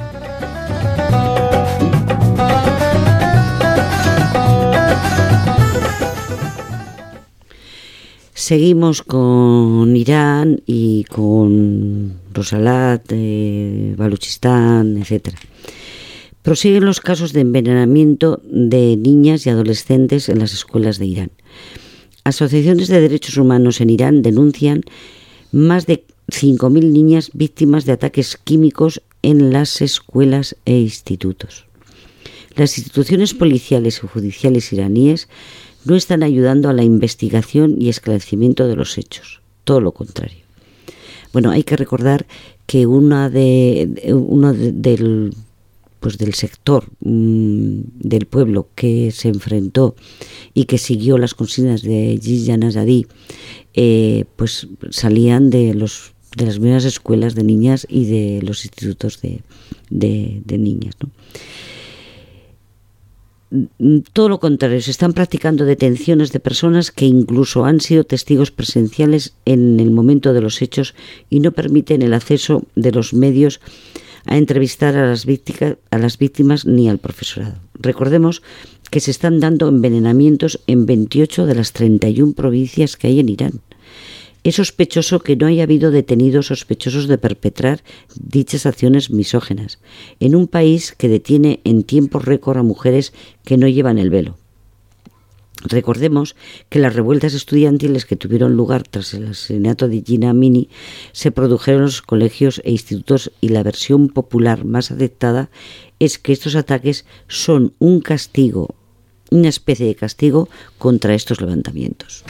Seguimos con Irán y con Rosalat, eh, Baluchistán, etcétera. Prosiguen los casos de envenenamiento de niñas y adolescentes en las escuelas de Irán. Asociaciones de derechos humanos en Irán denuncian más de cinco mil niñas víctimas de ataques químicos en las escuelas e institutos. Las instituciones policiales y judiciales iraníes no están ayudando a la investigación y esclarecimiento de los hechos, todo lo contrario. Bueno, hay que recordar que una de uno de, del pues del sector mmm, del pueblo que se enfrentó y que siguió las consignas de Jinjian Azadi, eh, pues salían de los de las mismas escuelas de niñas y de los institutos de, de, de niñas, ¿no? Todo lo contrario, se están practicando detenciones de personas que incluso han sido testigos presenciales en el momento de los hechos y no permiten el acceso de los medios a entrevistar a las, víctimas, a las víctimas ni al profesorado. Recordemos que se están dando envenenamientos en veintiocho de las treinta y una provincias que hay en Irán. Es sospechoso que no haya habido detenidos sospechosos de perpetrar dichas acciones misóginas, en un país que detiene en tiempo récord a mujeres que no llevan el velo. Recordemos que las revueltas estudiantiles que tuvieron lugar tras el asesinato de Gina Amini se produjeron en los colegios e institutos, y la versión popular más aceptada es que estos ataques son un castigo, una especie de castigo contra estos levantamientos.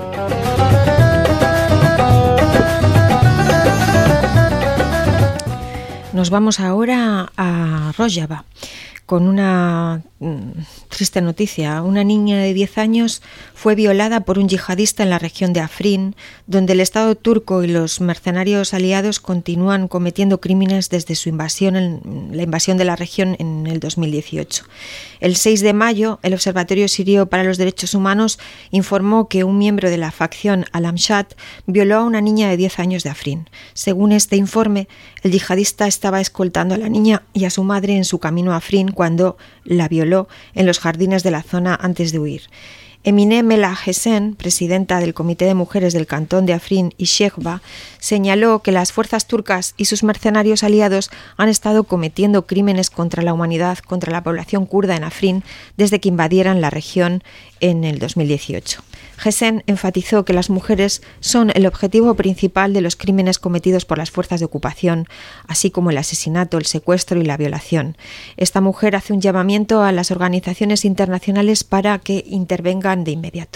Nos vamos ahora a Rojava con una mm, triste noticia. Una niña de diez años fue violada por un yihadista en la región de Afrin, donde el Estado turco y los mercenarios aliados continúan cometiendo crímenes desde su invasión, en, la invasión de la región en el dos mil dieciocho. El seis de mayo, el Observatorio Sirio para los Derechos Humanos informó que un miembro de la facción Al-Amshad violó a una niña de diez años de Afrin. Según este informe, el yihadista estaba escoltando a la niña y a su madre en su camino a Afrin cuando la violó en los jardines de la zona antes de huir. Emine Mellah Hesen, presidenta del Comité de Mujeres del Cantón de Afrin y Shekba, señaló que las fuerzas turcas y sus mercenarios aliados han estado cometiendo crímenes contra la humanidad, contra la población kurda en Afrin, desde que invadieran la región en el dos mil dieciocho. Hesen enfatizó que las mujeres son el objetivo principal de los crímenes cometidos por las fuerzas de ocupación, así como el asesinato, el secuestro y la violación. Esta mujer hace un llamamiento a las organizaciones internacionales para que intervengan de inmediato.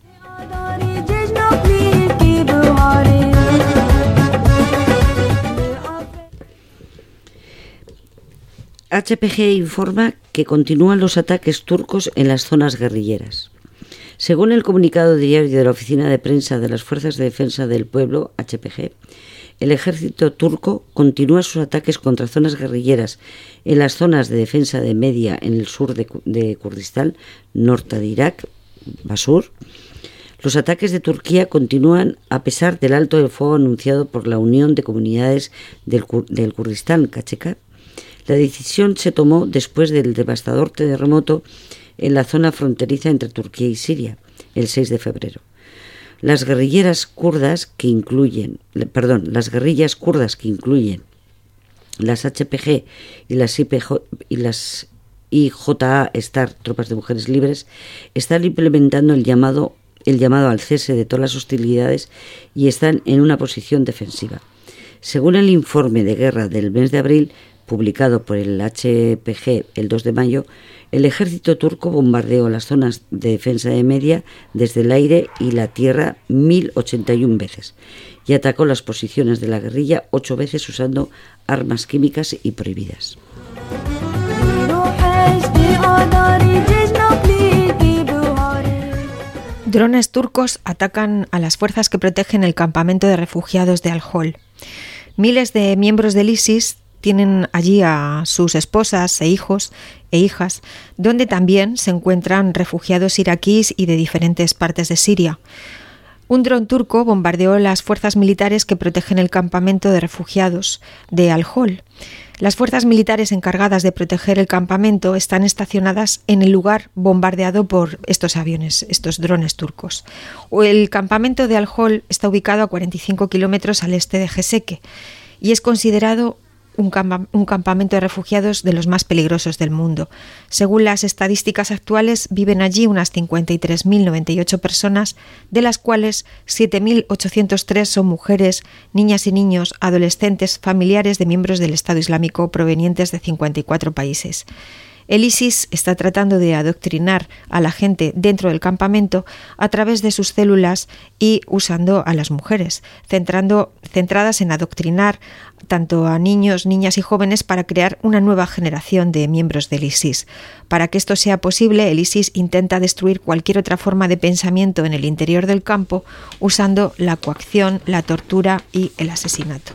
H P G informa que continúan los ataques turcos en las zonas guerrilleras. Según el comunicado diario de la Oficina de Prensa de las Fuerzas de Defensa del Pueblo, H P G, el ejército turco continúa sus ataques contra zonas guerrilleras en las zonas de defensa de Media en el sur de, de Kurdistán, norte de Irak, Basur. Los ataques de Turquía continúan a pesar del alto del fuego anunciado por la Unión de Comunidades del, del Kurdistán, K H K. La decisión se tomó después del devastador terremoto en la zona fronteriza entre Turquía y Siria, el seis de febrero. Las guerrilleras kurdas que incluyen, perdón, las guerrillas kurdas que incluyen las H P G y las, I P J, y las I J A Star, tropas de mujeres libres, están implementando el llamado, el llamado al cese de todas las hostilidades y están en una posición defensiva. Según el informe de guerra del mes de abril, publicado por el H P G el dos de mayo, el ejército turco bombardeó las zonas de defensa de Media desde el aire y la tierra mil ochenta y una veces y atacó las posiciones de la guerrilla ocho veces usando armas químicas y prohibidas. Drones turcos atacan a las fuerzas que protegen el campamento de refugiados de Al-Hol. Miles de miembros del ISIS tienen allí a sus esposas e hijos e hijas, donde también se encuentran refugiados iraquíes y de diferentes partes de Siria. Un dron turco bombardeó las fuerzas militares que protegen el campamento de refugiados de Al-Hol. Las fuerzas militares encargadas de proteger el campamento están estacionadas en el lugar bombardeado por estos aviones, estos drones turcos. El campamento de Al-Hol está ubicado a cuarenta y cinco kilómetros al este de Geseke y es considerado Un, campa- un campamento de refugiados de los más peligrosos del mundo. Según las estadísticas actuales, viven allí unas cincuenta y tres mil noventa y ocho personas, de las cuales siete mil ochocientos tres son mujeres, niñas y niños, adolescentes, familiares de miembros del Estado Islámico provenientes de cincuenta y cuatro países. El ISIS está tratando de adoctrinar a la gente dentro del campamento a través de sus células y usando a las mujeres, centrando, centradas en adoctrinar tanto a niños, niñas y jóvenes para crear una nueva generación de miembros del ISIS. Para que esto sea posible, el ISIS intenta destruir cualquier otra forma de pensamiento en el interior del campo usando la coacción, la tortura y el asesinato.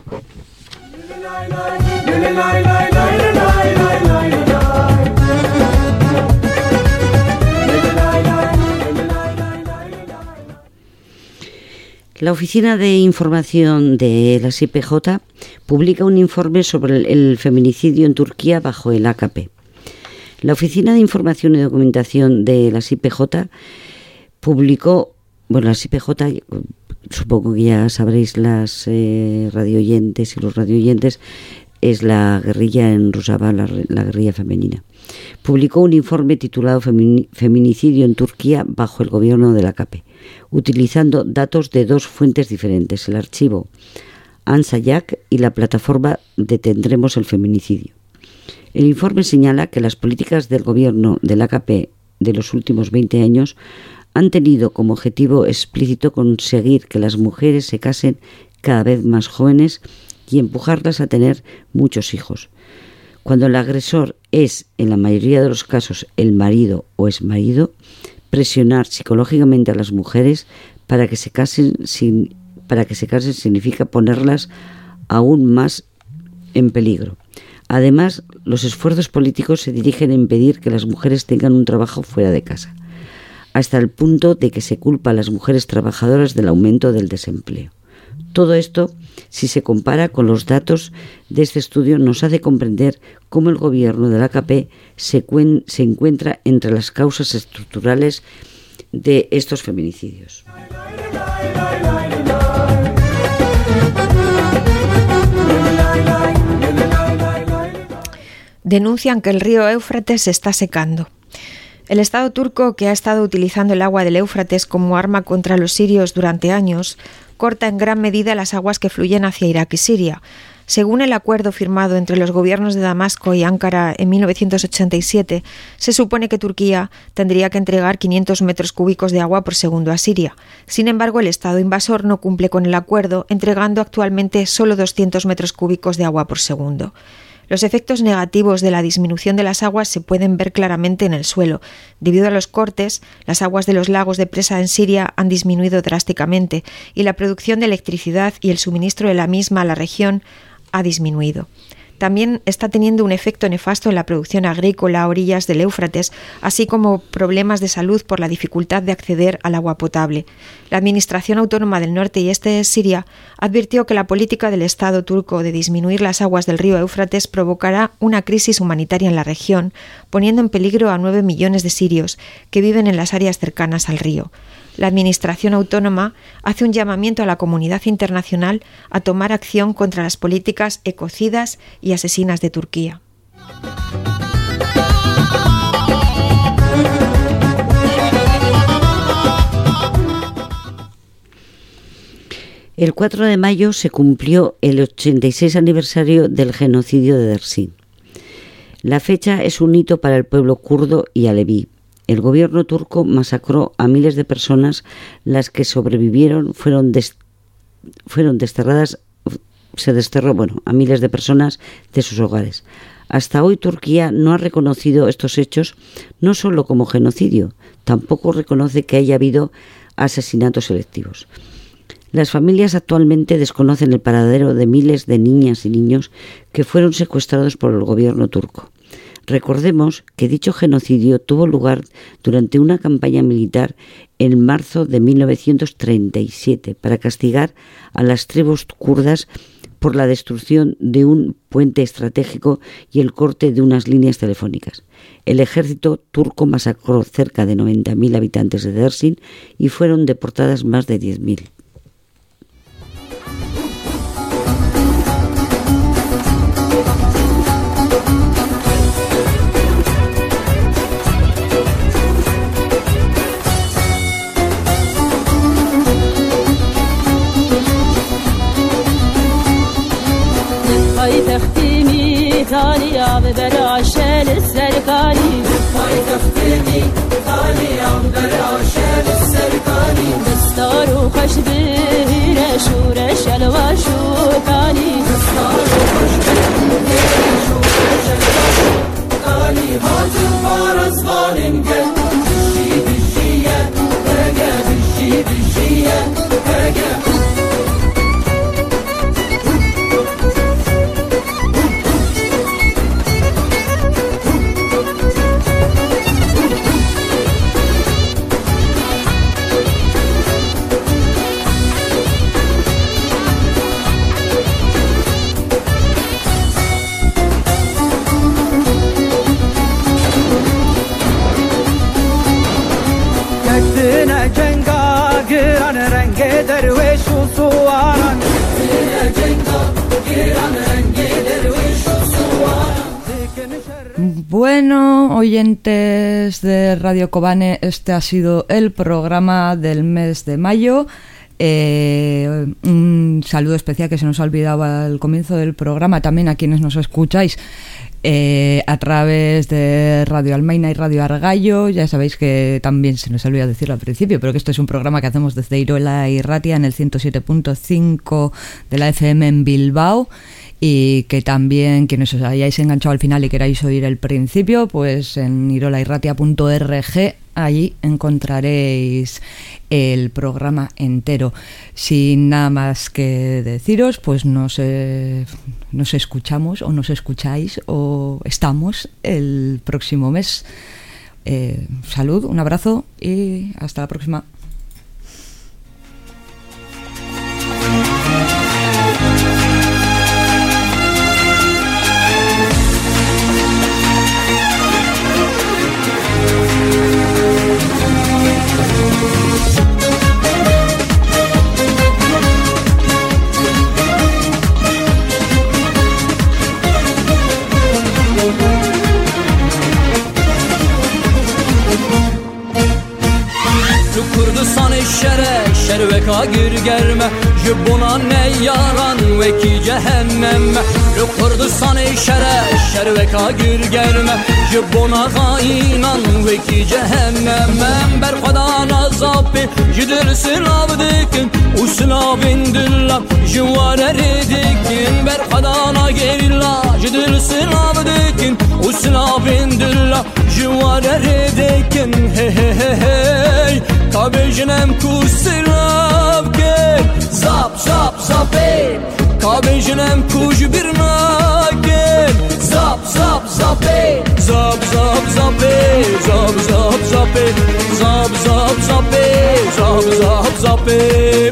La Oficina de Información de las I P J publica un informe sobre el, el feminicidio en Turquía bajo el A K P. La Oficina de Información y Documentación de las I P J publicó, bueno, las I P J, supongo que ya sabréis las eh, radioyentes y los radioyentes, es la guerrilla en Rojava, la, la guerrilla femenina. Publicó un informe titulado Feminicidio en Turquía bajo el gobierno del A K P, utilizando datos de dos fuentes diferentes, el archivo ANSAYAC y la plataforma Detendremos el Feminicidio. El informe señala que las políticas del gobierno del A K P de los últimos veinte años han tenido como objetivo explícito conseguir que las mujeres se casen cada vez más jóvenes y empujarlas a tener muchos hijos. Cuando el agresor es, en la mayoría de los casos, el marido o exmarido, presionar psicológicamente a las mujeres para que se casen, sin, para que se casen significa ponerlas aún más en peligro. Además, los esfuerzos políticos se dirigen a impedir que las mujeres tengan un trabajo fuera de casa, hasta el punto de que se culpa a las mujeres trabajadoras del aumento del desempleo. Todo esto, si se compara con los datos de este estudio, nos hace comprender cómo el gobierno del A K P se, cuen- se encuentra entre las causas estructurales de estos feminicidios. Denuncian que el río Éufrates se está secando. El Estado turco, que ha estado utilizando el agua del Éufrates como arma contra los sirios durante años, corta en gran medida las aguas que fluyen hacia Irak y Siria. Según el acuerdo firmado entre los gobiernos de Damasco y Ankara en mil novecientos ochenta y siete, se supone que Turquía tendría que entregar quinientos metros cúbicos de agua por segundo a Siria. Sin embargo, el Estado invasor no cumple con el acuerdo, entregando actualmente solo doscientos metros cúbicos de agua por segundo. Los efectos negativos de la disminución de las aguas se pueden ver claramente en el suelo. Debido a los cortes, las aguas de los lagos de presa en Siria han disminuido drásticamente y la producción de electricidad y el suministro de la misma a la región ha disminuido. También está teniendo un efecto nefasto en la producción agrícola a orillas del Éufrates, así como problemas de salud por la dificultad de acceder al agua potable. La Administración Autónoma del Norte y Este de Siria advirtió que la política del Estado turco de disminuir las aguas del río Éufrates provocará una crisis humanitaria en la región, poniendo en peligro a nueve millones de sirios que viven en las áreas cercanas al río. La Administración Autónoma hace un llamamiento a la comunidad internacional a tomar acción contra las políticas ecocidas y asesinas de Turquía. El cuatro de mayo se cumplió el ochenta y seis aniversario del genocidio de Dersim. La fecha es un hito para el pueblo kurdo y aleví. El gobierno turco masacró a miles de personas, las que sobrevivieron fueron, des, fueron desterradas, se desterró, bueno, a miles de personas de sus hogares. Hasta hoy Turquía no ha reconocido estos hechos no solo como genocidio, tampoco reconoce que haya habido asesinatos selectivos. Las familias actualmente desconocen el paradero de miles de niñas y niños que fueron secuestrados por el gobierno turco. Recordemos que dicho genocidio tuvo lugar durante una campaña militar en marzo de mil novecientos treinta y siete para castigar a las tribus kurdas por la destrucción de un puente estratégico y el corte de unas líneas telefónicas. El ejército turco masacró cerca de noventa mil habitantes de Dersim y fueron deportadas más de diez mil. إيطاليا ببلاشل السرقاني هاي تختمي إيطاليا ببلاشل السرقاني دستار وخش بهنا شورش الواشوكاني دستار وخش بهنا شورش الواشوكاني هاتم فارس ظالم قل بشي بشية هجا بشي بشية هجا درويش وصوارا Bueno, oyentes de Radio Kobane, este ha sido el programa del mes de mayo. Eh, un saludo especial que se nos ha olvidado al comienzo del programa también a quienes nos escucháis eh, a través de Radio Almaina y Radio Argallo. Ya sabéis que también se nos olvidó decirlo al principio, pero que esto es un programa que hacemos desde Irola y Ratia en el ciento siete punto cinco de la F M en Bilbao. Y que también quienes os hayáis enganchado al final y queráis oír el principio, pues en irolairratia punto org allí encontraréis el programa entero. Sin nada más que deciros, pues nos, eh, nos escuchamos o nos escucháis o estamos el próximo mes. Eh, salud, un abrazo y hasta la próxima. Kurdistan şere şerveka gir germe Jibuna ne yaran ve ki cehenneme Kurdistan şere şerveka gir germe Jibuna gainan ve ki cehenneme Berkadan azabı jidir sınavdikin U sınavin dilla jivare ridikin Berkadana gerilla jidir sınavdikin U sınavin dilla jivare ridikin He he he hey Kabejnem kusilav gel Zap zap zap ey Kabejnem kuj birna gel Zap zap zap ey Zap zap zap ey Zap zap zap ey Zap zap zap ey Zap zap zap ey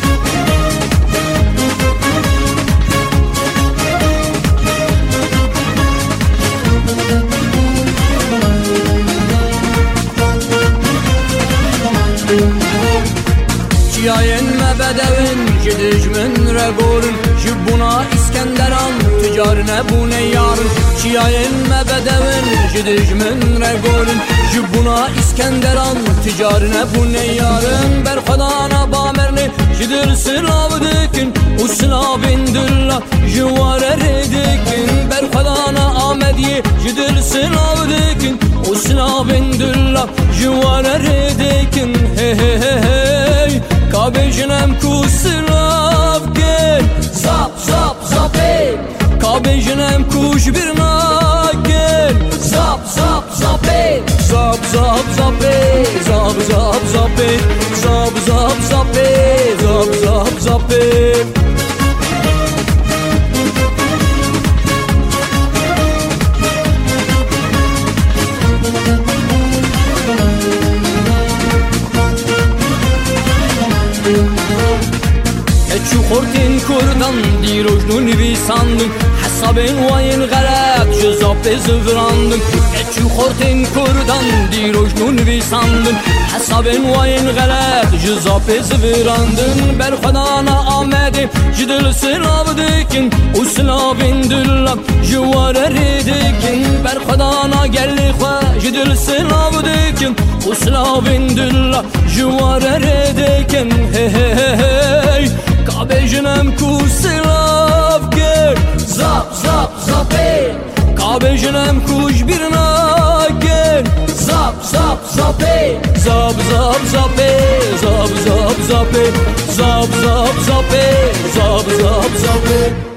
Cihayen mebedevin Cidicmin regorun Jibbuna İskenderan Ticarine bu ne yarın Cihayen mebedevin Cidicmin regorun Jibbuna İskenderan Ticarine bu ne yarın Berkadana bamerni Jidir sınavdikin U sınavin dilla Jivare ridikin Berkadana Ahmediye Jidir sınavdikin U sınavin dilla Jivare ridikin He he he hey Kabejnem kusilav gel Zap zap zap ey Kabejnem kuj birna gel Zap zap zap ey Zap zap zap ey Zap zap zap ey Zap zap zap ey Zap zap zap ey Çukurtin kurdan dirojnu nivîsandın Hesabên wayên xelet ji zapê zivrandın Çukurtin kurdan dirojnu nivîsandın Hesabên wayên xelet ji zapê zivrandın Berxwedana Amedê ji dil silav dikin û silavên dilla ji were rêdikin Berxwedana gelê xwe ji dil silav dikin û silavên dilla ji were rêdikin Hey hey hey hey Kabejnem kusilav gel Zap zap zap ey Kabejnem kuj birna gel Zap zap zap ey Zap zap zap ey Zap zap zap ey Zap zap zap ey Zap zap zap ey